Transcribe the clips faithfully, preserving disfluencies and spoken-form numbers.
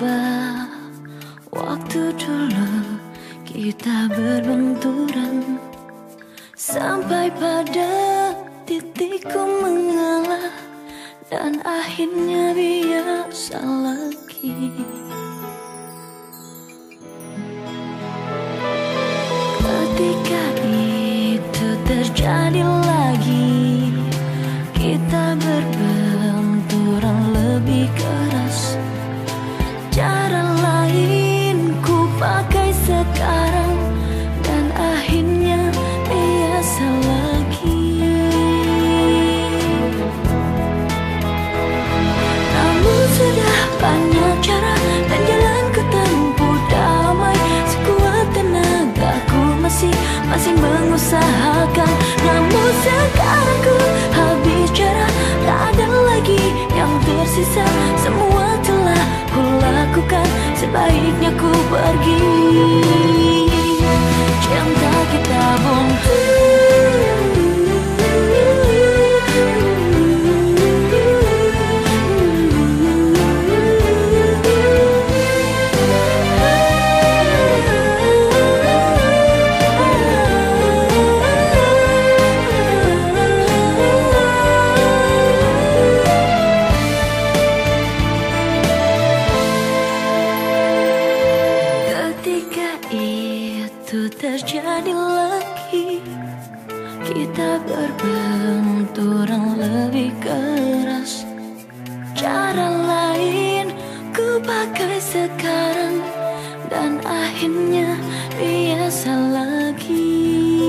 Coba waktu dulu kita berbenturan, sampai pada titikku mengalah dan akhirnya biasa lagi. Ketika itu terjadi lagi, kita berbenturan lebih keras. Cara lain ku pakai sekarang dan akhirnya biasa lagi. Namun sudah banyak cara dan jalan ku tempuh damai. Sekuat tenagaku masih masih mengusahakan. Namun sekarang ku habis cara, tak ada lagi yang tersisa. Semua telah ku lakukan, sebaiknya ku pergi. Cinta kita buntu. Terjadi lagi, kita berbenturan lebih keras. Cara lain ku pakai sekarang dan akhirnya biasa lagi.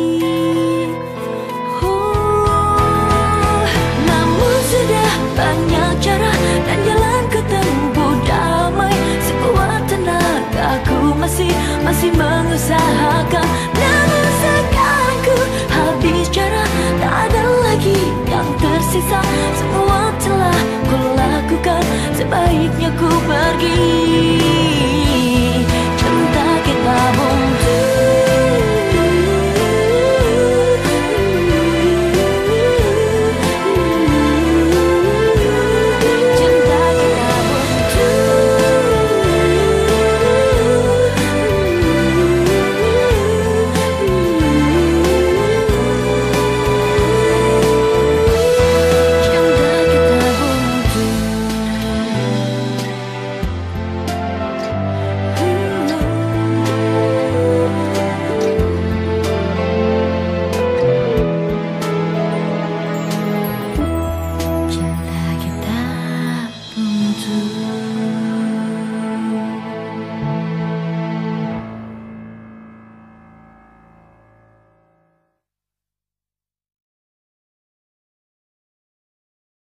Oh, namun sudah banyak cara dan jalan ku tempuh damai. Sekuat tenagaku masih masih mengusahakan. Namun sekarang ku habis cara, tak ada lagi yang tersisa. Semua telah ku lakukan, sebaiknya ku pergi.